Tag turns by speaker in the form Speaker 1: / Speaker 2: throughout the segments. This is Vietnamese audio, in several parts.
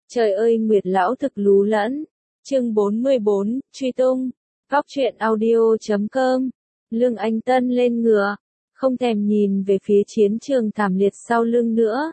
Speaker 1: Trời ơi Nguyệt lão thực lú lẫn. Chương 44, truy tung. Góc truyện audio.com. Lương Anh Tân lên ngựa, không thèm nhìn về phía chiến trường thảm liệt sau lưng nữa.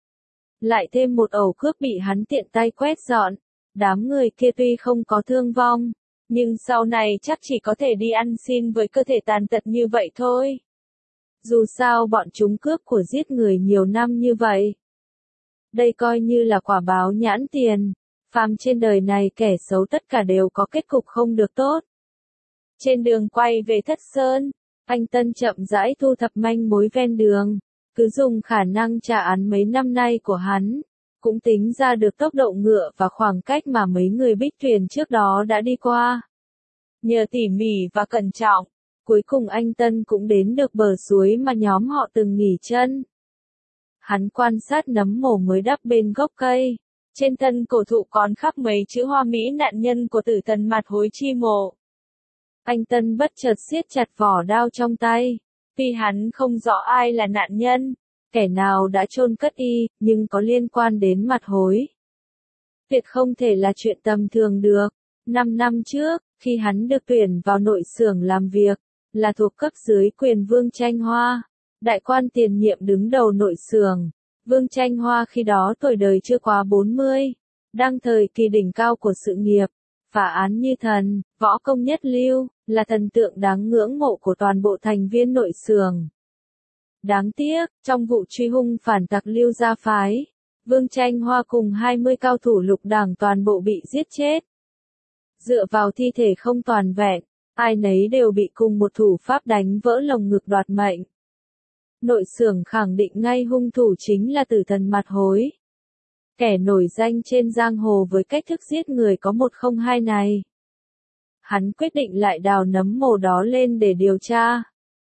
Speaker 1: Lại thêm một ẩu cướp bị hắn tiện tay quét dọn. Đám người kia tuy không có thương vong, nhưng sau này chắc chỉ có thể đi ăn xin với cơ thể tàn tật như vậy thôi. Dù sao bọn chúng cướp của giết người nhiều năm như vậy. Đây coi như là quả báo nhãn tiền. Phàm trên đời này kẻ xấu tất cả đều có kết cục không được tốt. Trên đường quay về Thất Sơn, anh Tân chậm rãi thu thập manh mối ven đường. Cứ dùng khả năng trả án mấy năm nay của hắn, cũng tính ra được tốc độ ngựa và khoảng cách mà mấy người Bích Tuyền trước đó đã đi qua. Nhờ tỉ mỉ và cẩn trọng, cuối cùng anh Tân cũng đến được bờ suối mà nhóm họ từng nghỉ chân. Hắn quan sát nấm mồ mới đắp bên gốc cây. Trên thân cổ thụ còn khắc mấy chữ hoa mỹ nạn nhân của tử thần mặt hối chi mộ. Anh Tân bất chợt siết chặt vỏ đao trong tay. Tuy hắn không rõ ai là nạn nhân, kẻ nào đã chôn cất y, nhưng có liên quan đến mặt hối. Tuyệt không thể là chuyện tầm thường được. 5 năm trước, khi hắn được tuyển vào nội xưởng làm việc, là thuộc cấp dưới quyền Vương Tranh Hoa, đại quan tiền nhiệm đứng đầu nội xưởng. Vương Tranh Hoa khi đó tuổi đời chưa quá 40, đang thời kỳ đỉnh cao của sự nghiệp, phá án như thần, võ công nhất lưu, là thần tượng đáng ngưỡng mộ của toàn bộ thành viên nội xưởng. Đáng tiếc, trong vụ truy hung phản tặc Lưu Gia phái, Vương Tranh Hoa cùng 20 cao thủ lục đảng toàn bộ bị giết chết. Dựa vào thi thể không toàn vẹn, ai nấy đều bị cùng một thủ pháp đánh vỡ lồng ngực đoạt mệnh. Nội xưởng khẳng định ngay hung thủ chính là tử thần mặt hối. Kẻ nổi danh trên giang hồ với cách thức giết người có 102 này. Hắn quyết định lại đào nấm mồ đó lên để điều tra.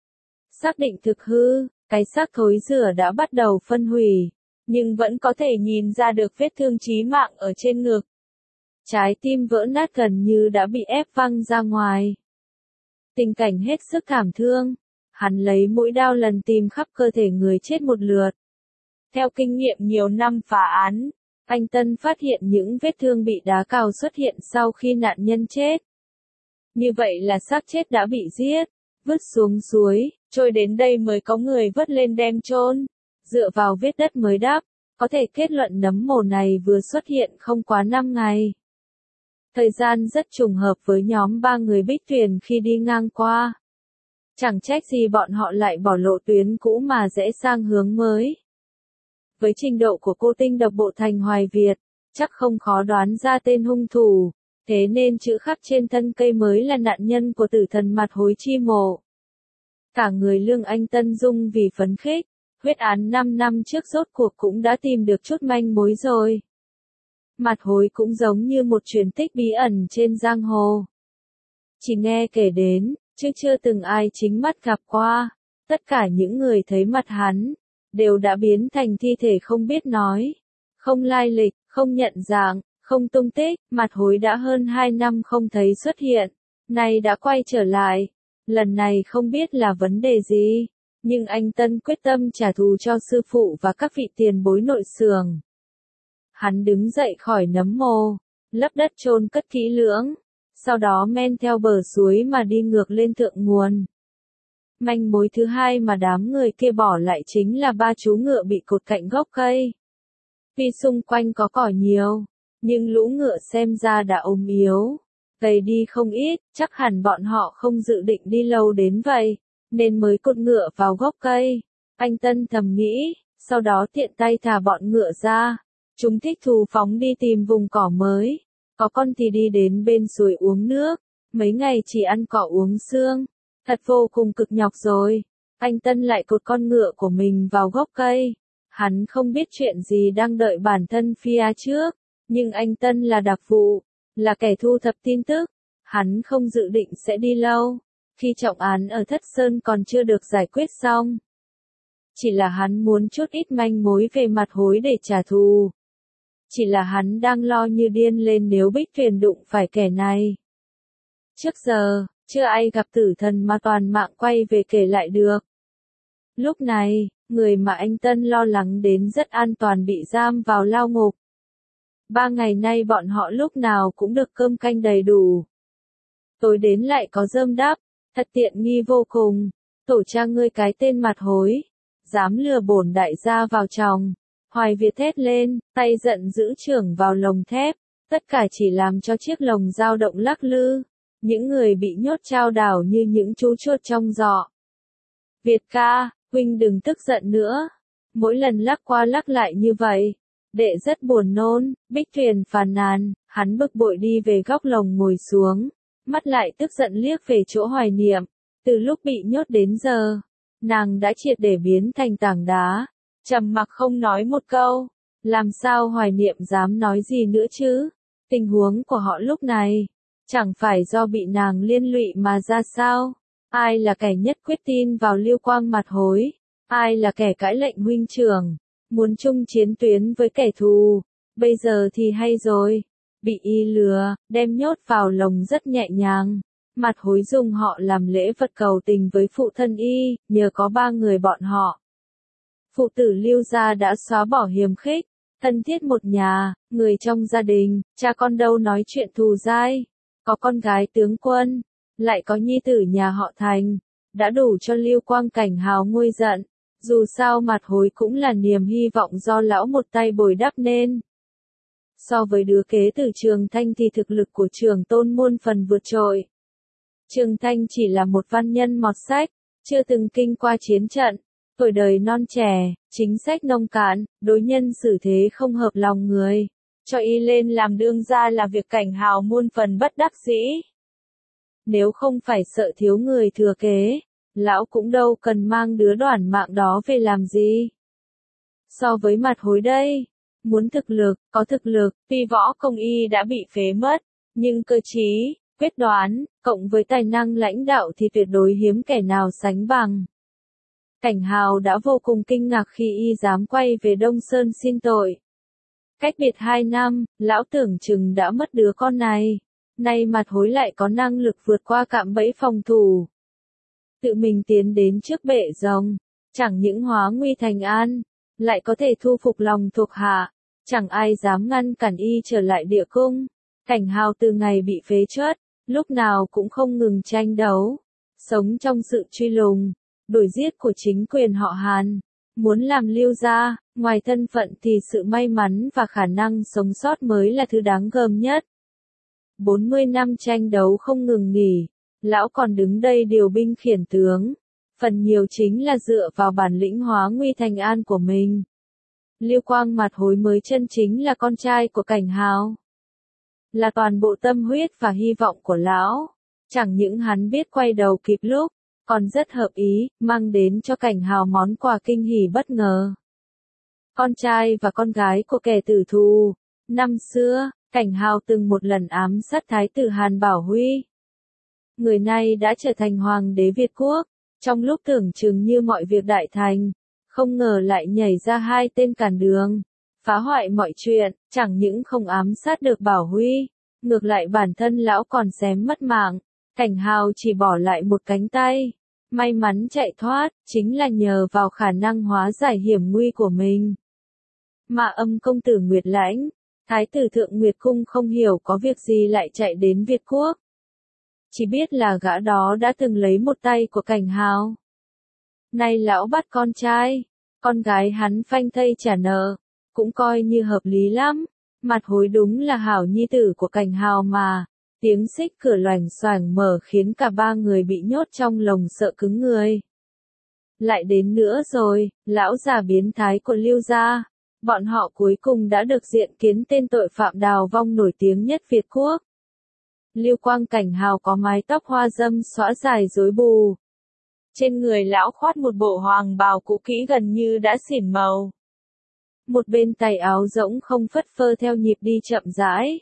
Speaker 1: Xác định thực hư, cái xác thối rữa đã bắt đầu phân hủy, nhưng vẫn có thể nhìn ra được vết thương chí mạng ở trên ngực. Trái tim vỡ nát gần như đã bị ép văng ra ngoài. Tình cảnh hết sức thảm thương. Hắn lấy mũi đao lần tìm khắp cơ thể người chết một lượt. Theo kinh nghiệm nhiều năm phá án, anh Tân phát hiện những vết thương bị đá cào xuất hiện sau khi nạn nhân chết. Như vậy là xác chết đã bị giết, vứt xuống suối, trôi đến đây mới có người vớt lên đem chôn. Dựa vào vết đất mới đắp, có thể kết luận nấm mồ này vừa xuất hiện không quá 5 ngày. Thời gian rất trùng hợp với nhóm 3 người Bích Tuyền khi đi ngang qua. Chẳng trách gì bọn họ lại bỏ lộ tuyến cũ mà rẽ sang hướng mới. Với trình độ của cô tinh độc bộ thành Hoài Việt, chắc không khó đoán ra tên hung thủ, thế nên chữ khắc trên thân cây mới là nạn nhân của tử thần mặt hối chi mộ. Cả người Lương Anh Tân rung vì phấn khích, huyết án 5 năm trước rốt cuộc cũng đã tìm được chút manh mối rồi. Mặt hối cũng giống như một truyền tích bí ẩn trên giang hồ. Chỉ nghe kể đến, chứ chưa từng ai chính mắt gặp qua. Tất cả những người thấy mặt hắn, đều đã biến thành thi thể không biết nói, không lai lịch, không nhận dạng, không tung tích. Mặt hối đã hơn 2 năm không thấy xuất hiện, nay đã quay trở lại. Lần này không biết là vấn đề gì, nhưng anh Tân quyết tâm trả thù cho sư phụ và các vị tiền bối nội xưởng. Hắn đứng dậy khỏi nấm mồ, lấp đất chôn cất kỹ lưỡng. Sau đó men theo bờ suối mà đi ngược lên thượng nguồn. Manh mối thứ hai mà đám người kia bỏ lại chính là 3 chú ngựa bị cột cạnh gốc cây. Tuy xung quanh có cỏ nhiều, nhưng lũ ngựa xem ra đã ốm yếu, gầy đi không ít, chắc hẳn bọn họ không dự định đi lâu đến vậy, nên mới cột ngựa vào gốc cây. Anh Tân thầm nghĩ, sau đó tiện tay thả bọn ngựa ra. Chúng thích thú phóng đi tìm vùng cỏ mới. Có con thì đi đến bên suối uống nước, mấy ngày chỉ ăn cỏ uống xương, thật vô cùng cực nhọc rồi. Anh Tân lại cột con ngựa của mình vào gốc cây. Hắn không biết chuyện gì đang đợi bản thân phía trước, nhưng anh Tân là đặc vụ, là kẻ thu thập tin tức. Hắn không dự định sẽ đi lâu, khi trọng án ở Thất Sơn còn chưa được giải quyết xong. Chỉ là hắn muốn chút ít manh mối về mặt hối để trả thù. Chỉ là hắn đang lo như điên lên nếu Bích Tuyền đụng phải kẻ này. Trước giờ, chưa ai gặp tử thần mà toàn mạng quay về kể lại được. Lúc này, người mà anh Tân lo lắng đến rất an toàn bị giam vào lao ngục. 3 ngày nay bọn họ lúc nào cũng được cơm canh đầy đủ. Tối đến lại có rơm đắp, thật tiện nghi vô cùng. Tổ cha ngươi cái tên mặt hối, dám lừa bổn đại gia vào chồng. Hoài Việt thét lên, tay giận giữ chưởng vào lồng thép, tất cả chỉ làm cho chiếc lồng dao động lắc lư. Những người bị nhốt chao đảo như những chú chuột trong giọ. Việt ca, huynh đừng tức giận nữa. Mỗi lần lắc qua lắc lại như vậy, đệ rất buồn nôn. Bích Tuyền phàn nàn, hắn bực bội đi về góc lồng ngồi xuống, mắt lại tức giận liếc về chỗ Hoài Niệm. Từ lúc bị nhốt đến giờ, nàng đã triệt để biến thành tảng đá, trầm mặc không nói một câu. Làm sao Hoài Niệm dám nói gì nữa chứ? Tình huống của họ lúc này, chẳng phải do bị nàng liên lụy mà ra sao? Ai là kẻ nhất quyết tin vào Lưu Quang mặt hối? Ai là kẻ cãi lệnh huynh trưởng, muốn chung chiến tuyến với kẻ thù? Bây giờ thì hay rồi, bị y lừa, đem nhốt vào lồng rất nhẹ nhàng. Mặt hối dùng họ làm lễ vật cầu tình với phụ thân y, nhờ có 3 người bọn họ. Phụ tử Lưu gia đã xóa bỏ hiềm khích, thân thiết một nhà, người trong gia đình, cha con đâu nói chuyện thù dai. Có con gái tướng quân, lại có nhi tử nhà họ Thành, đã đủ cho Lưu Quang Cảnh hào nguôi giận. Dù sao mặt hối cũng là niềm hy vọng do lão một tay bồi đắp nên. So với đứa kế từ Trường Thanh thì thực lực của Trường Tôn muôn phần vượt trội. Trường Thanh chỉ là một văn nhân mọt sách, chưa từng kinh qua chiến trận, tuổi đời non trẻ, chính sách nông cạn, đối nhân xử thế không hợp lòng người. Cho y lên làm đương gia là việc Cảnh hào muôn phần bất đắc dĩ. Nếu không phải sợ thiếu người thừa kế, lão cũng đâu cần mang đứa đoản mạng đó về làm gì. So với mặt hối đây, muốn thực lực, có thực lực, tuy võ công y đã bị phế mất, nhưng cơ trí, quyết đoán, cộng với tài năng lãnh đạo thì tuyệt đối hiếm kẻ nào sánh bằng. Cảnh hào đã vô cùng kinh ngạc khi y dám quay về Đông Sơn xin tội. Cách biệt 2 năm, lão tưởng chừng đã mất đứa con này. Nay mặt hối lại có năng lực vượt qua cạm bẫy phòng thủ. Tự mình tiến đến trước bệ rồng, chẳng những hóa nguy thành an, lại có thể thu phục lòng thuộc hạ, chẳng ai dám ngăn cản y trở lại địa cung. Cảnh hào từ ngày bị phế truất, lúc nào cũng không ngừng tranh đấu, sống trong sự truy lùng, đuổi giết của chính quyền họ Hàn. Muốn làm Lưu gia, ngoài thân phận thì sự may mắn và khả năng sống sót mới là thứ đáng gờm nhất. 40 năm tranh đấu không ngừng nghỉ, lão còn đứng đây điều binh khiển tướng, phần nhiều chính là dựa vào bản lĩnh hóa nguy thành an của mình. Lưu Quang mặt hối mới chân chính là con trai của Cảnh hào, là toàn bộ tâm huyết và hy vọng của lão. Chẳng những hắn biết quay đầu kịp lúc, còn rất hợp ý, mang đến cho Cảnh hào món quà kinh hỉ bất ngờ. Con trai và con gái của kẻ tử thù. Năm xưa, Cảnh hào từng một lần ám sát Thái tử Hàn Bảo Huy. Người này đã trở thành hoàng đế Việt Quốc, trong lúc tưởng chừng như mọi việc đại thành, không ngờ lại nhảy ra 2 tên cản đường, phá hoại mọi chuyện, chẳng những không ám sát được Bảo Huy, ngược lại bản thân lão còn xém mất mạng. Cảnh hào chỉ bỏ lại một cánh tay, may mắn chạy thoát, chính là nhờ vào khả năng hóa giải hiểm nguy của mình. Mà Âm công tử Nguyệt Lãnh, Thái tử Thượng Nguyệt Cung không hiểu có việc gì lại chạy đến Việt Quốc. Chỉ biết là gã đó đã từng lấy một tay của Cảnh hào. Nay lão bắt con trai, con gái hắn phanh thây trả nợ, cũng coi như hợp lý lắm. Mặt hối đúng là hảo nhi tử của Cảnh hào mà. Tiếng xích cửa loành xoành mở khiến cả 3 người bị nhốt trong lồng sợ cứng người. Lại đến nữa rồi, lão già biến thái của Lưu gia. Bọn họ cuối cùng đã được diện kiến tên tội phạm đào vong nổi tiếng nhất Việt Quốc. Lưu Quang Cảnh hào có mái tóc hoa dâm xõa dài rối bù. Trên người lão khoác một bộ hoàng bào cũ kỹ gần như đã xỉn màu. Một bên tay áo rỗng không phất phơ theo nhịp đi chậm rãi.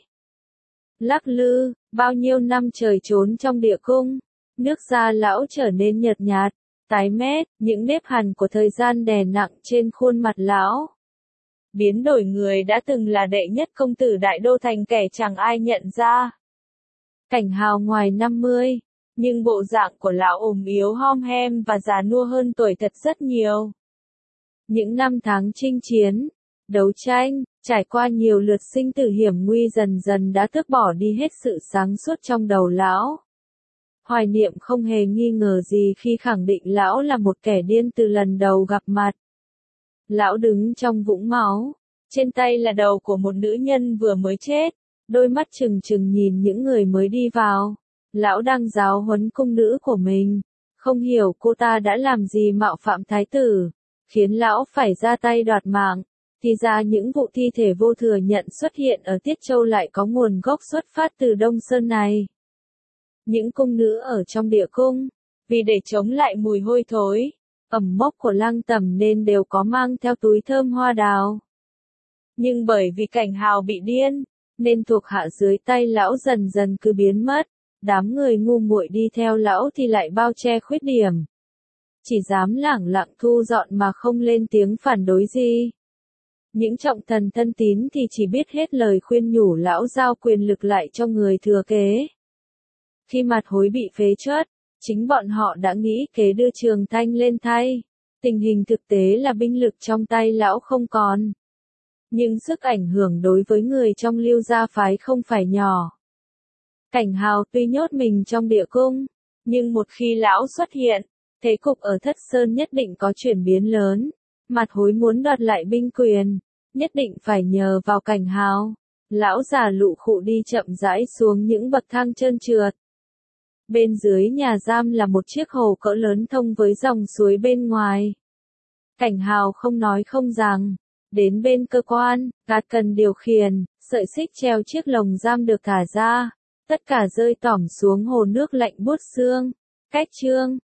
Speaker 1: Lắc lư, bao nhiêu năm trời trốn trong địa cung, nước da lão trở nên nhợt nhạt, tái mét, những nếp hằn của thời gian đè nặng trên khuôn mặt lão. Biến đổi người đã từng là đệ nhất công tử đại đô thành kẻ chẳng ai nhận ra. Cảnh hào ngoài 50, nhưng bộ dạng của lão ốm yếu hom hem và già nua hơn tuổi thật rất nhiều. Những năm tháng chinh chiến, đấu tranh, Trải qua nhiều lượt sinh tử hiểm nguy dần dần đã tước bỏ đi hết sự sáng suốt trong đầu lão. Hoài Niệm không hề nghi ngờ gì khi khẳng định lão là một kẻ điên từ lần đầu gặp mặt. Lão đứng trong vũng máu, trên tay là đầu của một nữ nhân vừa mới chết, đôi mắt trừng trừng nhìn những người mới đi vào. Lão đang giáo huấn cung nữ của mình, không hiểu cô ta đã làm gì mạo phạm thái tử, khiến lão phải ra tay đoạt mạng. Thì ra những vụ thi thể vô thừa nhận xuất hiện ở Tiết Châu lại có nguồn gốc xuất phát từ Đông Sơn này. Những cung nữ ở trong địa cung, vì để chống lại mùi hôi thối, ẩm mốc của Lăng Tẩm nên đều có mang theo túi thơm hoa đào. Nhưng bởi vì Cảnh Hào bị điên, nên thuộc hạ dưới tay lão dần dần cứ biến mất, đám người ngu muội đi theo lão thì lại bao che khuyết điểm. Chỉ dám lẳng lặng thu dọn mà không lên tiếng phản đối gì. Những trọng thần thân tín thì chỉ biết hết lời khuyên nhủ lão giao quyền lực lại cho người thừa kế. Khi Mặt Hối bị phế truất, chính bọn họ đã nghĩ kế đưa Trường Thanh lên thay. Tình hình thực tế là binh lực trong tay lão không còn. Nhưng sức ảnh hưởng đối với người trong Lưu gia phái không phải nhỏ. Cảnh Hào tuy nhốt mình trong địa cung, nhưng một khi lão xuất hiện, thế cục ở Thất Sơn nhất định có chuyển biến lớn. Mặt Hối muốn đoạt lại binh quyền, nhất định phải nhờ vào Cảnh Hào. Lão già lụ khụ đi chậm rãi xuống những bậc thang trơn trượt. Bên dưới nhà giam là một chiếc hồ cỡ lớn thông với dòng suối bên ngoài. Cảnh Hào không nói không rằng, đến bên cơ quan, gạt cần điều khiển, sợi xích treo chiếc lồng giam được thả ra, tất cả rơi tỏm xuống hồ nước lạnh buốt xương. Cách chương